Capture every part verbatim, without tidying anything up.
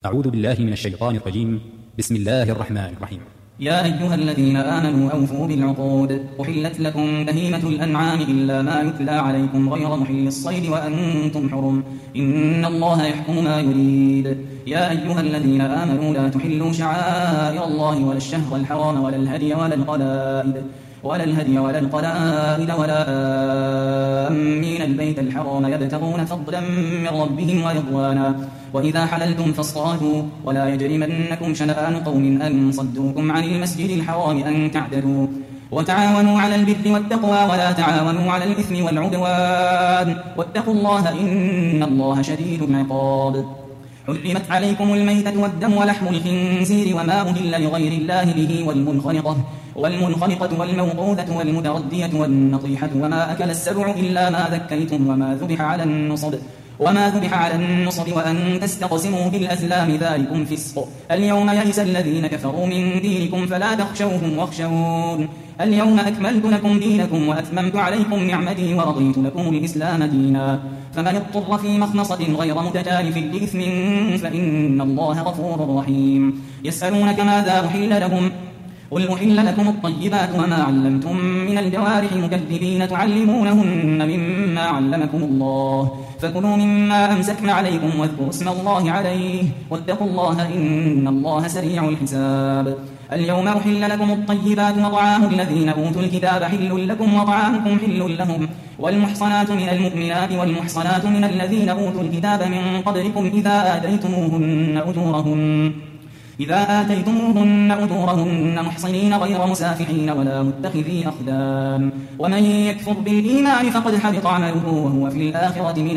أعوذ بالله من الشيطان الرجيم. بسم الله الرحمن الرحيم. يا أيها الذين آمنوا أوفوا بالعقود. أحلت لكم بهيمة الأنعام إلا ما يتلى عليكم غير محل الصيد وأنتم حرم، إن الله يحكم ما يريد. يا أيها الذين آمنوا لا تحلوا شعائر الله ولا الشهر الحرام ولا الهدي ولا القلائد ولا الهدي ولا القلائد ولا آمين البيت الحرام يبتغون فضلا من ربهم ورضوانا، وإذا حللتم فاصطادوا ولا يجرمنكم شنآن قوم أن صدوكم عن المسجد الحرام أن تعتدوا، وتعاونوا على البر والتقوى ولا تعاونوا على الإثم والعدوان، واتقوا الله إن الله شديد العقاب. حرمت عليكم الميتة والدم ولحم الخنزير وما أهل لغير الله به والمنخنقة والمنخنقة والموقوذة والمتردية والنطيحة وما أكل السبع إلا ما ذكيتم وما ذبح على النصب وما ذبح على النصب وأن تستقسموا بالأزلام ذلكم فسق. اليوم يئس الذين كفروا من دينكم فلا تخشوهم واخشون. اليوم أكملت لكم دينكم وأتممت عليكم نعمتي ورضيت لكم الإسلام دينا، فمن اضطر في مخنصة غير متجانف لإثم فإن الله غفور رحيم. يسألونك ماذا أحل لهم قل أحل لكم الطيبات وما علمتم من الجوارح مكذبين تعلمونهن مما علمكم الله، فكلوا مما أمسكن عليكم واذكروا اسم الله عليه واتقوا الله إن الله سريع الحساب. اليوم أحل لكم الطيبات وطعام الذين أوتوا الكتاب حل لكم وطعامكم حل لهم، والمحصنات من المؤمنات والمحصنات من الذين أوتوا الكتاب من قبلكم إذا آتيتموهن أجورهن إذا آتيتموهن أجورهن محصنين غير مسافحين ولا متخذي أخدان، ومن يكفر بالإيمان فقد حبط عمله وهو في الآخرة من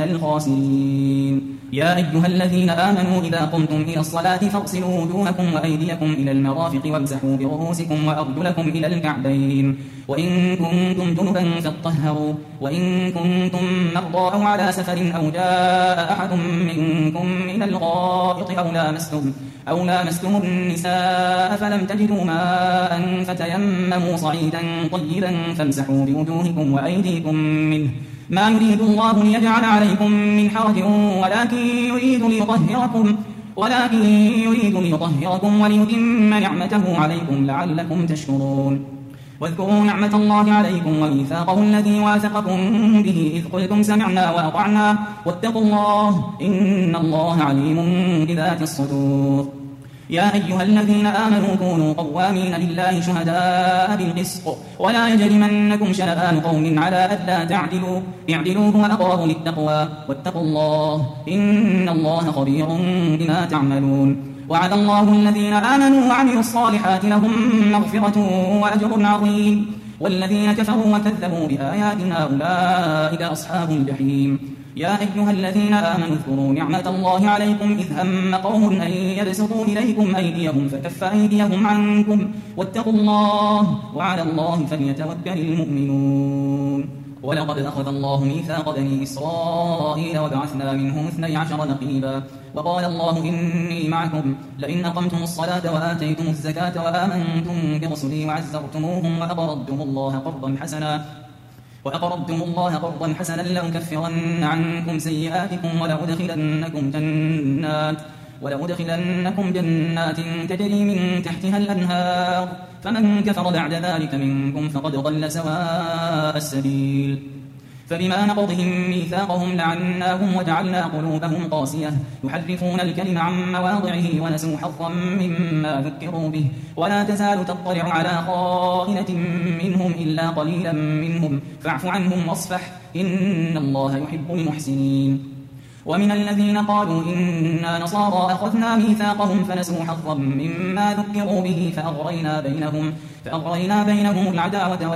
الخاسرين. يا أيها الذين آمنوا إذا قمتم إلى الصلاة فاغسلوا وجوهكم وأيديكم إلى المرافق وامسحوا برؤوسكم وأرجلكم إلى الكعبين، وإن كنتم جنبا فاطهروا، وإن كنتم مرضى أو على سفر أو جاء أحد منكم من الغائط أو لامستم أو لامستم النساء فلم تجدوا ماء فتيمموا صعيدا طيبا فامسحوا بوجوهكم وأيديكم منه، ما يريد الله ليجعل عليكم من حرج ولكن يريد ليطهركم ولكن يريد ليطهركم وليتم نعمته عليكم لعلكم تشكرون. واذكروا نعمة الله عليكم وميثاقه الذي واثقكم به إذ قلتم سمعنا وأطعنا واتقوا الله إن الله عليم بذات الصدور. يا أيها الذين آمنوا كونوا قوامين لله شهداء بالقسط ولا يجرمنكم شنآن قوم على ألا تعدلوا اعدلوا هو أقرب للتقوى واتقوا الله إن الله خبير بما تعملون. وعد الله الذين آمنوا وعملوا الصالحات لهم مغفرة وأجر عظيم، والذين كفروا وكذبوا بآياتنا أولئك أصحاب الجحيم. يا أيها الذين آمنوا اذكروا نعمة الله عليكم إذ هم قوم أن يبسطوا إليكم أيديهم فكف أيديهم عنكم واتقوا الله وعلى الله فليتوكل المؤمنون. ولقد أخذ الله ميثاق بني إسرائيل وبعثنا منهم اثني عشر نقيبا، وقال الله إني معكم لئن أقمتم الصلاة وآتيتم الزكاة وآمنتم برسلي وعزرتموهم وأقرضتم الله قرضا حسنا وأقرضتم الله قرضا حسنا لأكفرن عنكم سيئاتكم ولأدخلنكم جنات ولأدخلنكم جنات تجري من تحتها الأنهار، فمن كفر بعد ذلك منكم فقد ضل سواء السبيل. فبما نقضهم ميثاقهم لعناهم وجعلنا قلوبهم قاسية يحرفون الكلم عن مواضعه ونسوا حظا مما ذكروا به، ولا تزال تطلع على خائنة منهم إلا قليلا منهم فاعف عنهم واصفح إن الله يحب المحسنين. ومن الذين قالوا إنا نصارى أخذنا ميثاقهم فنسوا حظا مما ذكروا به فأغرينا بينهم فأغرينا بينهم العداوة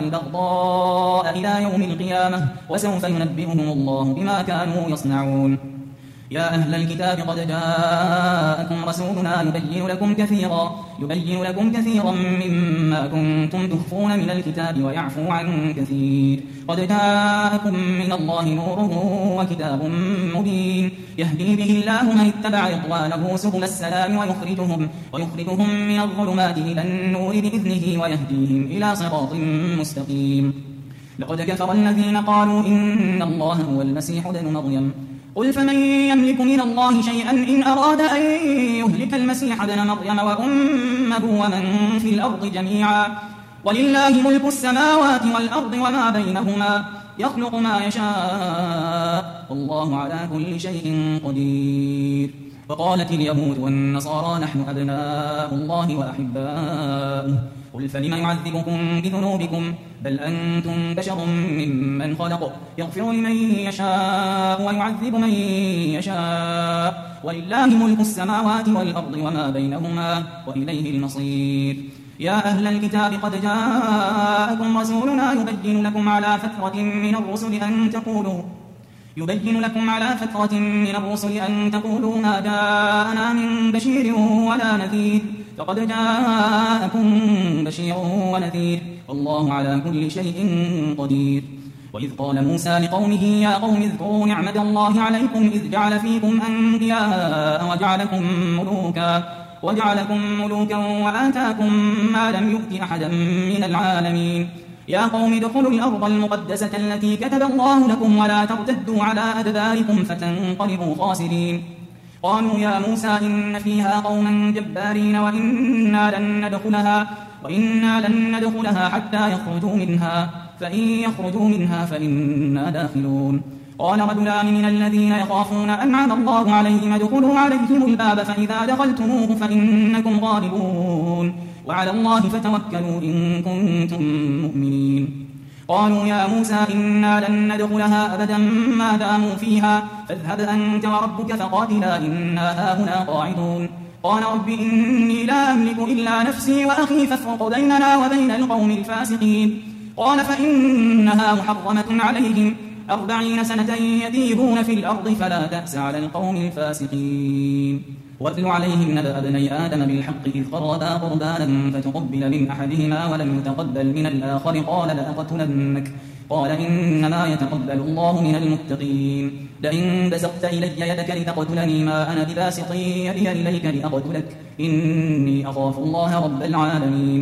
والبغضاء إلى يوم القيامة وسوف ينبئهم الله بما كانوا يصنعون. يا أهل الكتاب قد جاءكم رسولنا يبين لكم كثيرا يبين لكم كثيرا مما كنتم تخفون من الكتاب ويعفو عن كثير، قد جاءكم من الله نور وكتاب مبين يهدي به الله من اتبع رضوانه سبل السلام ويخرجهم ويخرجهم من الظلمات إلى النور بإذنه ويهديهم إلى صراط مستقيم. لقد كفر الذين قالوا إن الله هو المسيح ابن مريم قل فمن يملك من الله شيئا إن أراد أن يهلك المسيح ابن مريم وأمه ومن في الأرض جميعا ولله ملك السماوات والأرض وما بينهما يخلق ما يشاء والله على كل شيء قدير. وقالت اليهود والنصارى نحن أبناء الله وأحباؤه قل فلم يعذبكم بذنوبكم بل أنتم بشر ممن خلق يغفر لمن يشاء ويعذب من يشاء ولله ملك السماوات والأرض وما بينهما وإليه المصير. يا أهل الكتاب قد جاءكم رسولنا يبين لكم على فترة من الرسل أن تقولوا يبين لكم على فترة من الرسل أن تقولوا ما جاءنا من بشير ولا نذير فقد جاءكم بشير ونذير والله على كل شيء قدير. وإذ قال موسى لقومه يا قوم اذكروا نعمة الله عليكم إذ جعل فيكم أنبياء وجعلكم ملوكا وجعلكم ملوكا وآتاكم ما لم يؤت أحدا من العالمين. يا قوم ادخلوا الأرض المقدسة التي كتب الله لكم ولا ترتدوا على أدباركم فتنقلبوا خاسرين. قالوا يا موسى إن فيها قوما جبارين وإنا لن ندخلها وإنا لن ندخلها حتى يخرجوا منها فإن يخرجوا منها فإنا داخلون. قال رجلان من الذين يخافون أنعم الله عليهم ادخلوا عليهم الباب فإذا دخلتموه فإنكم غالبون وعلى الله فتوكلوا إن كنتم مؤمنين. قالوا يا موسى إنا لن ندخلها أبدا ما داموا فيها فاذهب أنت وربك فقاتلا إنا هاهنا قاعدون. قال رب إني لا أملك إلا نفسي وأخي فافرق بيننا وبين القوم الفاسقين. قال فإنها محرمة عليهم أربعين سنة يتيهون في الأرض فلا تأس على القوم الفاسقين. واتل عليهم نبأ ابني آدم بالحق إذ قربا قربانا فتقبل من أحدهما ولم يتقبل من الآخر قال لأقتلنك قال إنما يتقبل الله من المتقين. لئن بسطت إلي يدك لتقتلني ما أنا بباسط يدي إليك لأقتلك إني أخاف الله رب العالمين.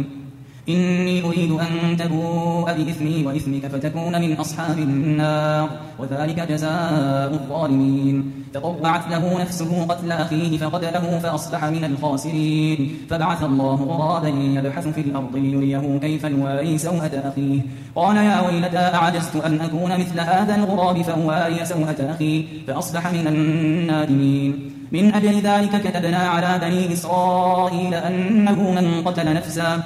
إني أريد أن تبوء بإثمي وإثمك فتكون من أصحاب النار وذلك جزاء الظالمين. فطوعت له نفسه قتل أخيه فقتله فأصبح من الخاسرين. فبعث الله غرابا يبحث في الأرض ليريه كيف يواري سوءة أخيه قال يا ويلتى أعجزت أن أكون مثل هذا الغراب فأواري سوءة أخي فأصبح من النادمين. من أجل ذلك كتبنا على بني إسرائيل أنه من قتل نفسا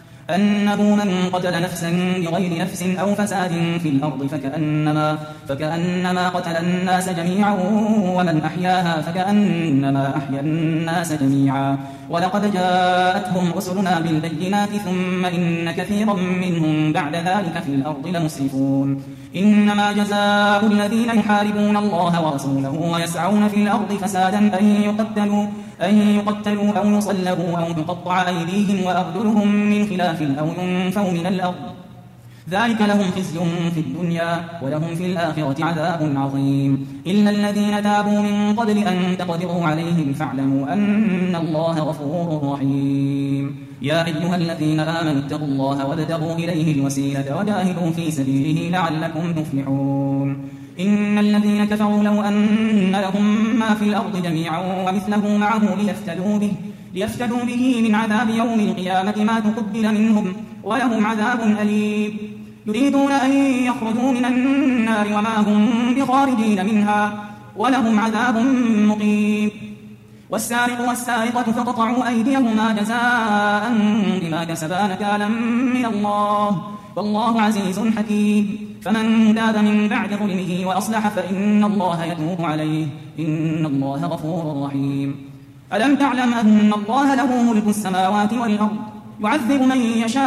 أنه من قتل نفسا بغير نفس أو فساد في الأرض فكأنما, فكأنما قتل الناس جميعا ومن أحياها فكأنما أحيا الناس جميعا. ولقد جاءتهم رسلنا بالبينات ثم إن كثيرا منهم بعد ذلك في الأرض لمسرفون. إنما جزاء الذين يحاربون الله ورسوله ويسعون في الأرض فسادا أن يقتلوا, أن يقتلوا أو يصلبوا أو تقطع أيديهم وأرجلهم من خلاف أو ينفوا من الأرض ذلك لهم خزي في الدنيا ولهم في الآخرة عذاب عظيم. إلا الذين تابوا من قبل أن تقدروا عليهم فاعلموا أن الله غفور رحيم. يا أيها الذين آمنوا اتقوا الله وابتغوا إليه الوسيلة وجاهدوا في سبيله لعلكم تفلحون. إن الذين كفروا لو أن لهم ما في الأرض جميعا ومثله معه ليفتدوا به, ليفتدوا به من عذاب يوم القيامة ما تقبل منهم ولهم عذاب أليم. يريدون أن يخرجوا من النار وما هم بخارجين منها ولهم عذاب مقيم. والسارق والسارقة فقطعوا أيديهما جزاء بما كسبا نكالا من الله والله عزيز حكيم. فمن تاب من بعد ظلمه وأصلح فإن الله يتوب عليه إن الله غفور رحيم. ألم تعلم أن الله له ملك السماوات والأرض يعذب من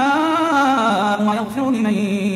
يشاء ويغفر لمن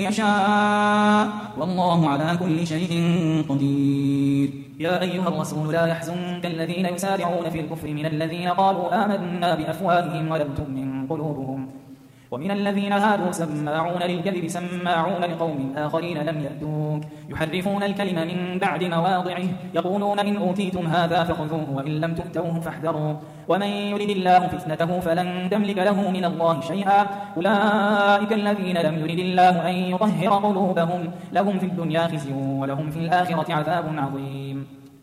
يشاء والله على كل شيء قدير. يا أيها الرسول لا يحزنك الذين يسارعون في الكفر من الذين قالوا آمنا بأفواههم ولم تؤمن قلوبهم ومن الذين هادوا سماعون للكذب سماعون لقوم آخرين لم يأتوك يحرفون الكلم من بعد مواضعه يقولون إن أوتيتم هذا فخذوه وإن لم تؤتوه فاحذروا ومن يرد الله فتنته فلن تملك له من الله شيئا أولئك الذين لم يرد الله أن يطهر قلوبهم لهم في الدنيا خزي ولهم في الآخرة عذاب عظيم.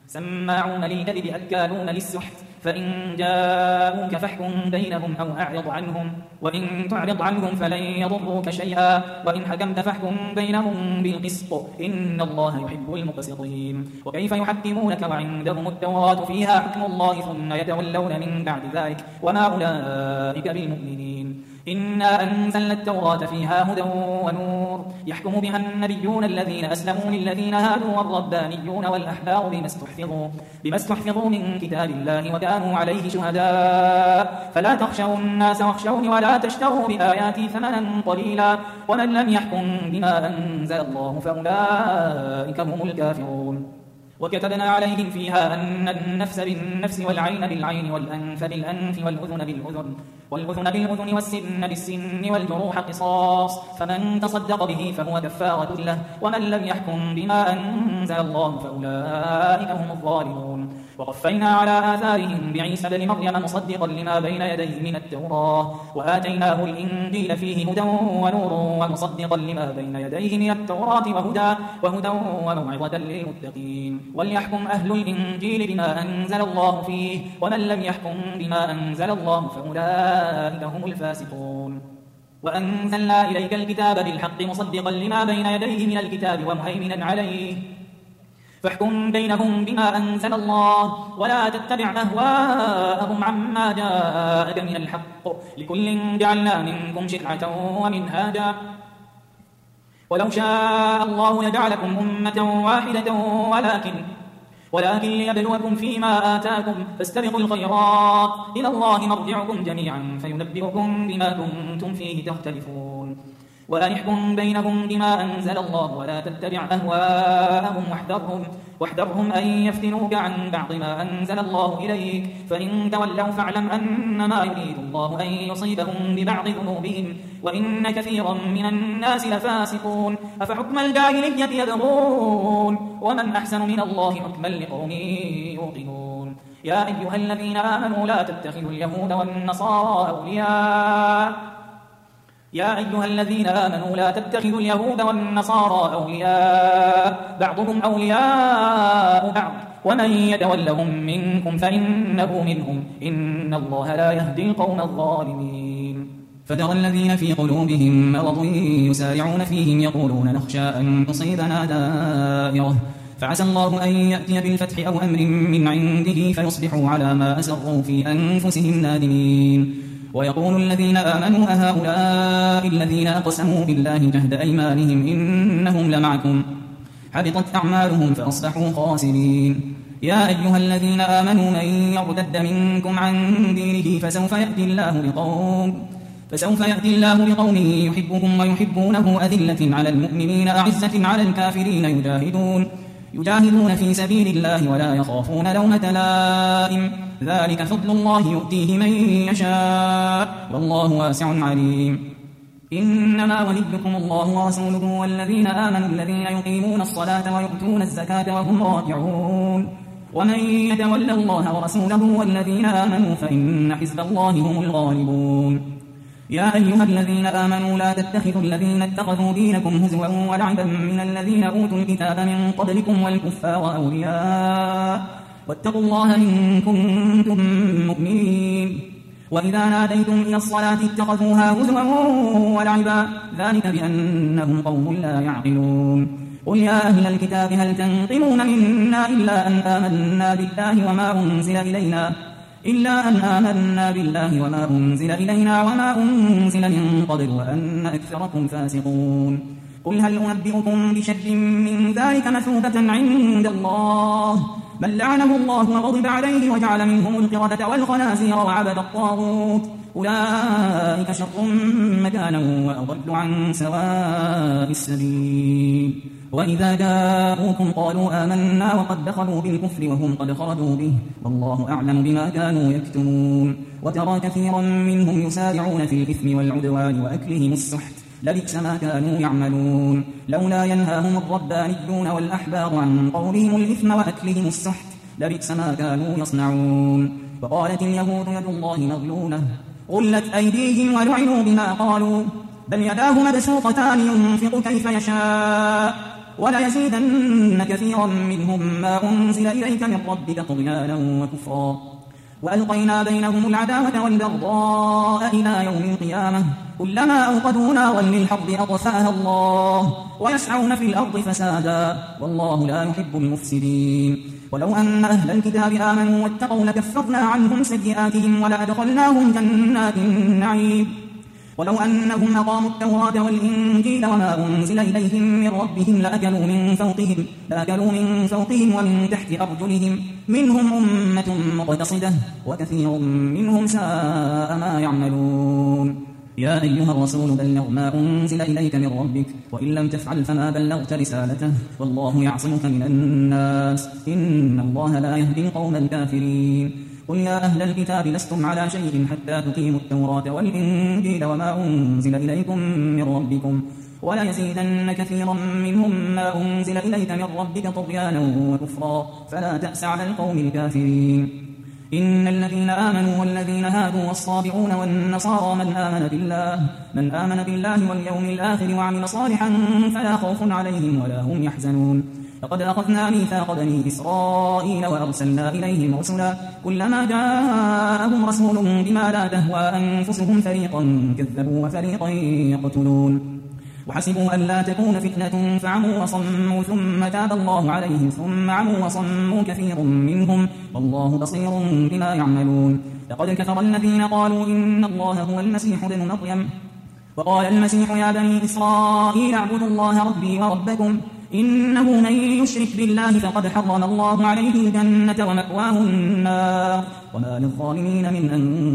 سماعون للكذب أكالون للسحت فإن جاءوك فاحكم بينهم أو أعرض عنهم وإن تعرض عنهم فلن يضروك شيئا وإن حكمت فاحكم بينهم بالقسط إن الله يحب المقسطين. وكيف يحكمونك وعندهم التوراة فيها حكم الله ثم يتولون من بعد ذلك وما أولئك بالمؤمنين. إنا أنزلنا التوراة فيها هدى ونور يحكم بها النبيون الذين أسلموا للذين هادوا والربانيون والأحبار بما استحفظوا, بما استحفظوا من كتاب الله وكانوا عليه شهداء فلا تخشوا الناس واخشوني ولا تشتروا بآياتي ثمنا قليلا ومن لم يحكم بما أنزل الله فأولئك هم الكافرون. وكتبنا عليهم فيها أن النفس بالنفس والعين بالعين والأنف بالأنف والأذن بالأذن والأذن بالأذن والسن بالسن والجروح قصاص فمن تصدق به فهو كفارة له ومن لم يحكم بما أنزل الله فأولئك هم الظالمون. وقفينا على آثارهم بعيسى بن مريم مصدقا لما بين يديه من التوراة وآتيناه الإنجيل فيه هدى ونور ومصدقا لما بين يديه من التوراة وهدى, وهدى وموعظة للمتقين. وليحكم أهل الإنجيل بما أنزل الله فيه ومن لم يحكم بما أنزل الله فأولئك هم الفاسقون. وأنزلنا إليك الكتاب بالحق مصدقا لما بين يديه من الكتاب ومهيمنا عليه فاحكم بينهم بما أنزل الله ولا تتبع أهواءهم عما جاءك من الحق لكل جعلنا منكم شرعة ومنهاجا ولو شاء الله لجعلكم أمة واحدة ولكن ولكن ليبلوكم فيما آتاكم فاستبقوا الخيرات إلى الله مرجعكم جميعا فينبئكم بما كنتم فيه تختلفون. وأن احكم بينهم بما أنزل الله ولا تتبع أهواءهم واحذرهم, واحذرهم أن يفتنوك عن بعض ما أنزل الله إليك فإن تولوا فاعلم أنما يريد الله أن يصيبهم ببعض ذنوبهم وإن كثيرا من الناس لفاسقون. أفحكم الجاهلية يبغون ومن أحسن من الله حكما لقوم يوقنون. يا أيها الذين آمنوا لا تتخذوا اليهود والنصارى أولياء يا أيها الذين آمنوا لا تتخذوا اليهود والنصارى أولياء بعضهم أولياء بعض ومن يتولهم منكم فإنه منهم إن الله لا يهدي القوم الظالمين. فترى الذين في قلوبهم مرض يسارعون فيهم يقولون نخشى أن تصيبنا دائرة فعسى الله أن يأتي بالفتح أو أمر من عنده فيصبحوا على ما أسروا في أنفسهم نادمين. ويقول الذين آمنوا أهؤلاء الذين أقسموا بالله جهد أيمانهم إنهم لمعكم حبطت أعمالهم فأصبحوا خاسرين. يا أيها الذين آمنوا من يرتد منكم عن دينه فسوف يأتي الله بقوم فسوف يأتي الله بقوم يحبهم ويحبونه أذلة على المؤمنين أعزة على الكافرين يجاهدون يجاهدون في سبيل الله ولا يخافون لومة لائم ذلك فضل الله يؤتيه من يشاء والله واسع عليم. إنما وليكم الله ورسوله والذين آمنوا الذين يقيمون الصلاة ويؤتون الزكاة وهم راكعون ومن يتول الله ورسوله والذين آمنوا فإن حزب الله هم الغالبون. يا أيها الذين آمنوا لا تتخذوا الذين اتخذوا دينكم هزوا ولعبا من الذين أوتوا الكتاب من قبلكم والكفار أولياء واتقوا الله إن كنتم مؤمنين. وإذا ناديتم إلى الصلاة اتخذوها هزوا ولعبا ذلك بأنهم قوم لا يعقلون. قل يا أهل الكتاب هل تنقمون منا إلا أن آمنا بالله وما أنزل إلينا إلا أن آمنا بالله وما أنزل إلينا وما أنزل من قبل وأن أكثركم فاسقون. قل هل أنبئكم بشر من ذلك مثوبة عند الله من لعنه الله وغضب عليه وجعل منهم القردة والخنازير وعبد الطاغوت أولئك شر مكانا وأضل عن سواء السبيل. وإذا جاءوكم قالوا آمنا وقد دخلوا بالكفر وهم قد خرجوا به والله أعلم بما كانوا يكتمون. وترى كثيرا منهم يسارعون في الإثم والعدوان وأكلهم السحت لبئس ما كانوا يعملون. لولا ينهاهم الربانيون والأحبار عن قولهم الإثم وأكلهم السحت لبئس ما كانوا يصنعون. وقالت اليهود يد الله مغلولة غلت أيديهم ولعنوا بما قالوا بل يداه مبسوطتان ينفق كيف يشاء وليزيدن كثيرا منهم ما أنزل إليك من ربك طغيانا وكفرا وألقينا بينهم العداوة والبغضاء إلى يوم القيامة كلما أوقدوا نارا للحرب أطفأها الله ويسعون في الأرض فسادا والله لا يحب المفسدين ولو أن أهل الكتاب آمنوا واتقوا لكفرنا عنهم سيئاتهم ولأدخلناهم جنات النعيم ولو أنهم أقاموا التوراة والإنجيل وما أنزل إليهم من ربهم لأكلوا من فوقهم, لأكلوا من فوقهم ومن تحت أرجلهم منهم أمة مقتصدة وكثير منهم ساء ما يعملون يا أيها الرسول بلغ ما أنزل إليك من ربك وإن لم تفعل فما بلغت رسالته والله يعصمك من الناس إن الله لا يهدي القوم الكافرين قل يا أهل الكتاب لستم على شيء حتى تقيموا التوراة والإنجيل وما أنزل إليكم من ربكم وليزيدن كثيرا منهم ما أنزل إليك من ربك طغيانا وكفرا فلا تأس على القوم الكافرين إن الذين آمنوا والذين هادوا والصابئون والنصارى من آمن بالله من آمن بالله واليوم الآخر وعمل صالحا فلا خوف عليهم ولا هم يحزنون لقد أخذنا ميثاق بني إسرائيل وأرسلنا إليهم رسلا كلما جاءهم رسول بما لا تهوى أنفسهم فريقا كذبوا وفريقا يقتلون وحسبوا أن لا تكون فتنة فعموا وصموا ثم تاب الله عليهم ثم عموا وصموا كثير منهم والله بصير بما يعملون لقد كفر الذين قالوا إن الله هو المسيح ابن مريم وقال المسيح يا بني إسرائيل اعبدوا الله ربي وربكم إنه من يشرك بالله فقد حرم الله عليه الجنة ومأواه النار وما للظالمين من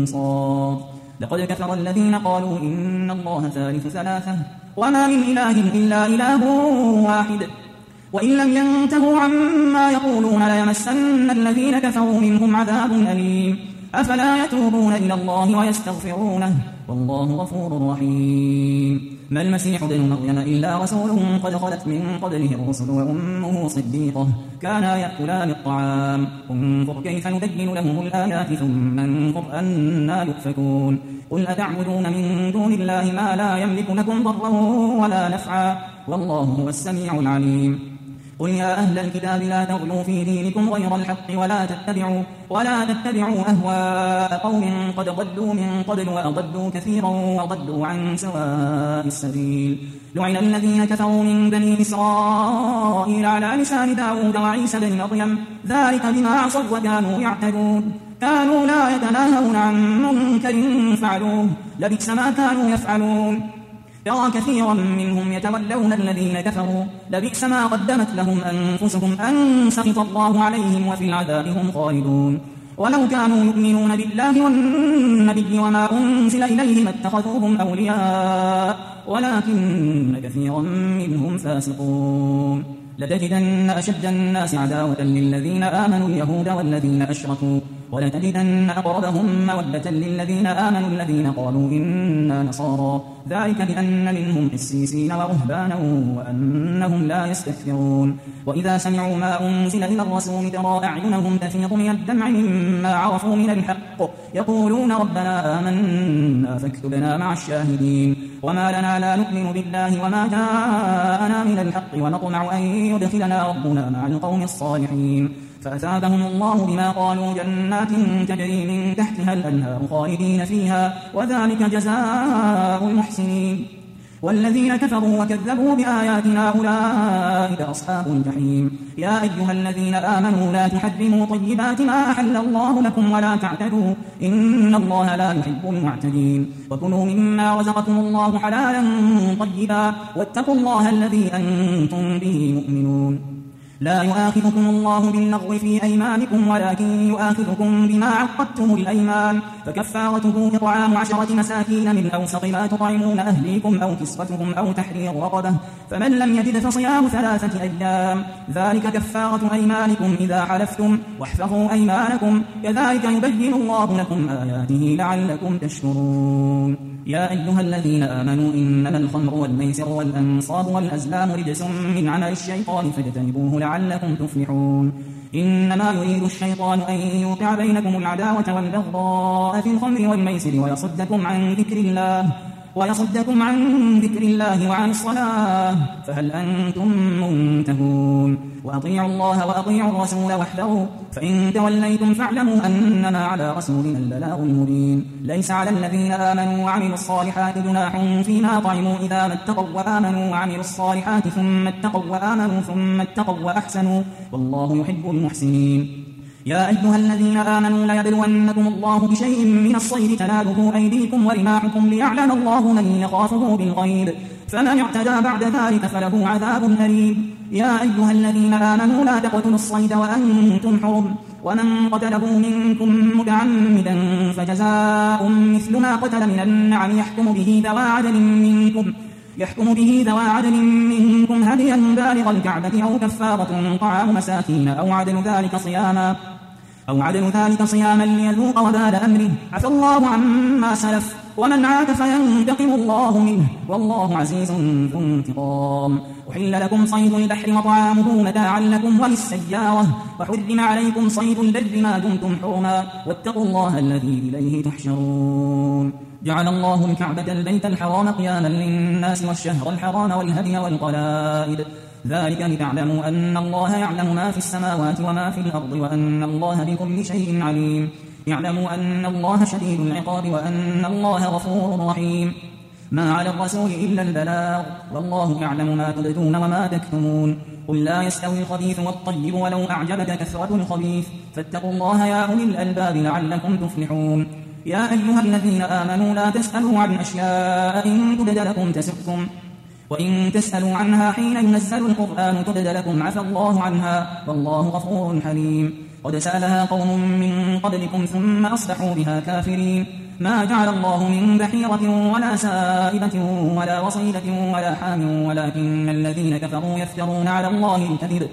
أنصار لقد كفر الذين قالوا إن الله ثالث ثلاثة وما من إله إلا إله واحد وإن لم ينتهوا عما يقولون ليمسن الذين كفروا منهم عذاب أليم أفلا يتوبون إلى الله ويستغفرونه والله غفور رحيم ما المسيح ابن مريم إلا رسول قد خلت من قبله الرسل وأمه صديقة كانا يأكلان الطعام انظر كيف نبين لهم الآيات ثم انظر أنا يؤفكون قل أتعبدون من دون الله ما لا يملك لكم ضرا ولا نفعا والله هو السميع العليم قل يا أهل الكتاب لا تغلوا في دينكم غير الحق ولا تتبعوا, ولا تتبعوا أهواء قوم قد ضلوا من قبل وأضلوا كثيرا وضلوا عن سواء السبيل لعن الذين كفروا من بني إسرائيل على لسان داود وعيسى بن مريم ذلك بما عصوا وكانوا يعتدون كانوا لا يتناهون عن منكر فعلوه لبئس ما كانوا يفعلون ترى كثيرا منهم يتولون الذين كفروا لبئس ما قدمت لهم أنفسهم أن سخط الله عليهم وفي العذاب هم خالدون ولو كانوا يؤمنون بالله والنبي وما أنزل إليه ما اتخذوهم أولياء ولكن كثيرا منهم فاسقون لتجدن أشد الناس عداوة للذين آمنوا اليهود والذين أشركوا ولتجدن أقربهم مودة للذين آمنوا الذين قالوا إنا نصارى ذلك بأن منهم قسيسين ورهبانا وأنهم لا يستكبرون وإذا سمعوا ما أنزل إلى الرسول ترى أعينهم تفيض من الدمع مما عرفوا من الحق يقولون ربنا آمنا فاكتبنا مع الشاهدين وما لنا لا نؤمن بالله وما جاءنا من الحق ونطمع أن يدخلنا ربنا مع القوم الصالحين فأثابهم الله بما قالوا جنات تجري من تحتها الأنهار خالدين فيها وذلك جزاء المحسنين والذين كفروا وكذبوا بآياتنا أولئك أصحاب الجحيم يا أيها الذين آمنوا لا تحرموا طيبات ما أحل الله لكم ولا تعتدوا إن الله لا يحب المعتدين وكلوا مما رزقكم الله حلالا طيبا واتقوا الله الذي أنتم به مؤمنون لا يؤاخذكم الله باللغو في أيمانكم ولكن يؤاخذكم بما عقدتم الأيمان فكفارته إطعام عشرة مساكين من أوسط ما تطعمون أهليكم أو كسوتهم أو تحرير رقبة فمن لم يجد فصيام ثلاثة أيام ذلك كفارة أيمانكم إذا حلفتم واحفظوا أيمانكم كذلك يبين الله لكم آياته لعلكم تشكرون يا أيها الذين آمنوا إنما الخمر والميسر والأنصاب والأزلام رجس من عمل الشيطان فاجتنبوه لعلكم تفلحون إنما يريد الشيطان أن يوقع بينكم العداوة والبغضاء في الخمر والميسر ويصدكم عن ذكر الله ويصدكم عن ذكر الله وعن الصلاة فهل أنتم منتهون وأطيعوا الله وأطيعوا الرسول واحذروا فإن توليتم فاعلموا أنما على رسولنا البلاغ المبين ليس على الذين آمنوا وعملوا الصالحات جناح فيما طعموا إذا ما اتقوا وآمنوا وعملوا الصالحات ثم اتقوا وآمنوا ثم اتقوا وأحسنوا والله يحب المحسنين يا أيها الذين آمنوا ليبلونكم الله بشيء من الصيد تناله أيديكم ورماحكم ليعلم الله من يخافه بالغيب فمن اعتدى بعد ذلك فله عذاب أليم يا أيها الذين آمنوا لا تقتلوا الصيد وأنتم حرم ومن قتله منكم متعمدا فجزاء مثل ما قتل من النعم يحكم به ذوى عدل منكم يحكم به ذوى عدل منكم هديا بالغ الكعبة أو كفارة طعام مساكين أو عدل ذلك صياما أو عدل ذلك صياما ليذوق وبال أمره عفى الله عما سلف ومن عاد فينتقم الله منه والله عزيز ذو انتقام أحل لكم صيد البحر وطعامه متاعا لكم وللسيارة وحرم عليكم صيد البر ما دمتم حرما واتقوا الله الذي إليه تحشرون جعل الله الكعبة البيت الحرام قياما للناس والشهر الحرام والهدي والقلائد ذلك لتعلموا أن الله يعلم ما في السماوات وما في الأرض وأن الله بكل شيء عليم يعلموا أن الله شديد العقاب وأن الله غفور رحيم ما على الرسول إلا البلاغ والله يعلم ما تبدون وما تكتمون قل لا يستوي الخبيث والطيب ولو أعجبك كثرة الخبيث فاتقوا الله يا أولي الألباب لعلكم تفلحون يا أيها الذين آمنوا لا تسألوا عن أشياء إن تبد لكم تسؤكم وإن تسألوا عنها حين ينزل القرآن تبد لكم عفى الله عنها والله غفور حليم قد سألها قوم من قبلكم ثم أصبحوا بها كافرين ما جعل الله من بحيرة ولا سائبة ولا وصيلة ولا حام ولكن الذين كفروا يفترون على الله الكذب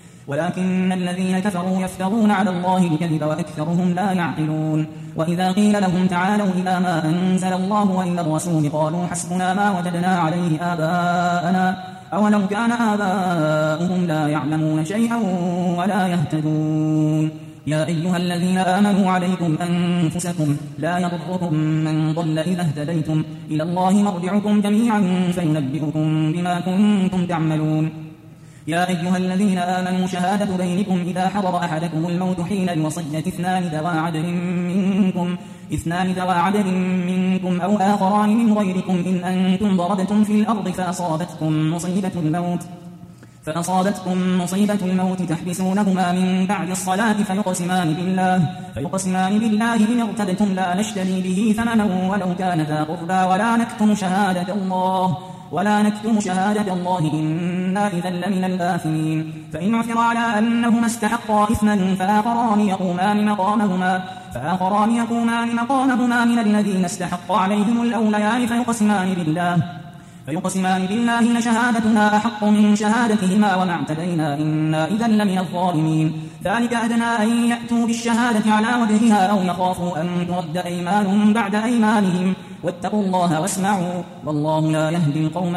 ولكن الذين كفروا يفترون على الله الكذب وأكثرهم لا يعقلون وإذا قيل لهم تعالوا إلى ما أنزل الله وإلى الرسول قالوا حسبنا ما وجدنا عليه آباءنا أولو كان آباؤهم لا يعلمون شيئا ولا يهتدون يا أيها الذين آمنوا عليكم أنفسكم لا يضركم من ضل إذا اهتديتم إلى الله مرجعكم جميعا فينبئكم بما كنتم تعملون يا أيها الذين آمنوا شهادة بينكم إذا حضر أحدكم الموت حين الوصية اثنان ذوى عدل منكم اثنان ذوى عدل منكم أو آخران من غيركم إن أنتم ضربتم في الأرض فأصابتكم مصيبة الموت فأصابتكم مصيبة الموت تحبسونهما من بعد الصلاة فيقسمان بالله فيقسمان بالله إن ارتبتم لا نشتري به ثمنا ولو كان ذا قربى ولا نكتم شهادة الله ولا نكتم شهادة الله إنا إذا لمن الآثمين فإن عثر على أنهما استحقا إثما فآخران يقومان مقامهما فآخران يقومان مقامهما من الذين استحق عليهم الأوليان فيقسمان بالله فيقسمان بالله لشهادتنا أحق من شهادتهما وما اعتدينا إنا إذا لمن الظالمين ذلك أدنى أن يأتوا بالشهادة على وجهها أو يخافوا أن ترد أيمان بعد أيمانهم واتقوا الله واسمعوا والله لا يهدي القوم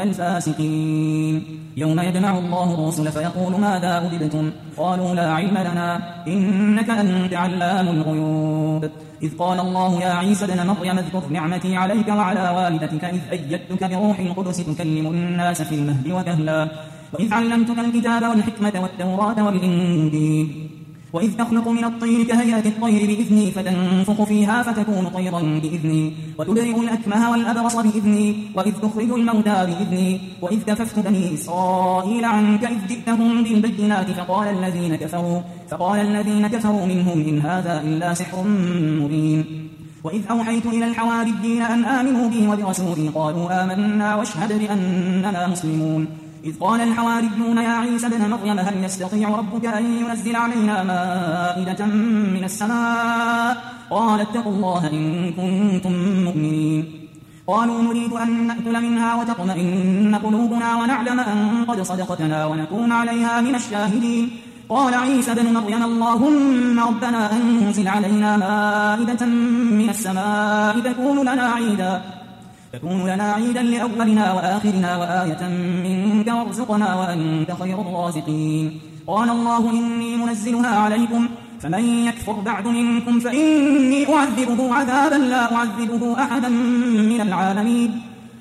الفاسقين يوم يجمع الله الرسل فيقول ماذا أجبتم قالوا لا علم لنا إنك أنت علام الغيوب إذ قال الله يا عيسى ابن مريم اذكر نعمتي عليك وعلى والدتك إذ أيدتك بروح القدس تكلم الناس في المهد وكهلا وإذ علمتك الكتاب والحكمة والتوراة والإنجيل وإذ تخلق من الطير كهيئة الطير بإذني فتنفخ فيها فتكون طيرا بإذني وتبرئ الأكمه والأبرص بإذني وإذ تخرج الموتى بإذني وإذ كففت بني إسرائيل عنك إذ جئتهم بالبينات فقال الذين كفروا فقال الذين كفروا منهم إن هذا إلا سحر مبين وإذ أوحيت إلى الحواريين أن آمنوا بي وبرسولي قالوا آمنا واشهد بأننا مسلمون إذ قال الحواريون يا عيسى ابن مريم هل يستطيع ربك أن ينزل علينا مائدة من السماء قال اتقوا الله إن كنتم مؤمنين قالوا نريد أن نأكل منها وتطمئن قلوبنا ونعلم أن قد صدقتنا ونكون عليها من الشاهدين قال عيسى بن مريم اللهم ربنا أنزل علينا مائدة من السماء تكون لنا عيدا تكون لنا عيدا لأولنا وآخرنا وآية منك وارزقنا وأنت خير الرازقين قال الله إني منزلها عليكم فمن يكفر بعد منكم فإني أعذبه عذابا لا أعذبه أحدا من العالمين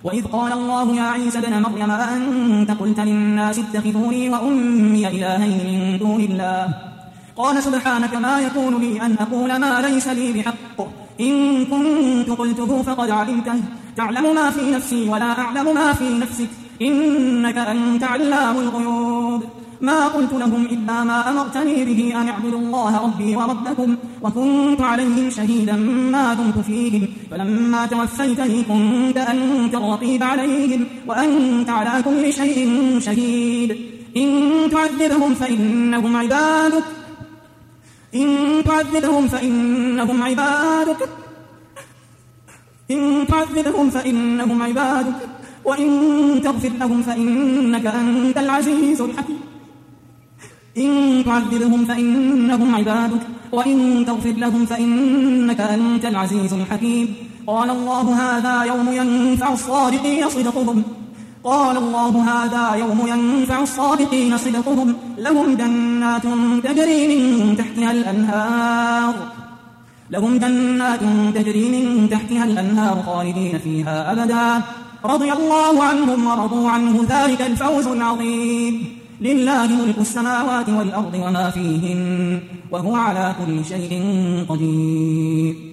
وإذ قال الله يا عيسى ابن مريم أأنت قلت للناس اتخذوني وأمي إلهين من دون الله قال سبحانك ما يكون لي أن أقول ما ليس لي بحق إن كنت قلته فقد علمته تعلم ما في نفسي ولا أعلم ما في نفسك إنك أنت علام الغيوب ما قلت لهم إلا ما أمرتني به أن اعبدوا الله ربي وربكم وكنت عليهم شهيدا ما دمت فيهم فلما توفيتني كنت أنت الرقيب عليهم وأنت على كل شيء شهيد إن تعذبهم فإنهم عبادك إن تعذبهم فإنهم عبادك إن تعذبهم فإنهم عبادك وإن تغفر لهم فإنك أنت العزيز الحكيم إن تعذبهم فإنهم عبادك وإن تغفر لهم فإنك أنت العزيز الحكيم قال الله هذا يوم ينفع الصادقين صدقهم قال الله هذا يوم ينفع الصادقين صدقهم لهم جنات تجري من تحتها الأنهار لهم جنات تجري من تحتها الأنهار خالدين فيها أبدا رضي الله عنهم ورضوا عنه ذلك الفوز العظيم لله ملك السماوات والأرض وما فيهن وهو على كل شيء قدير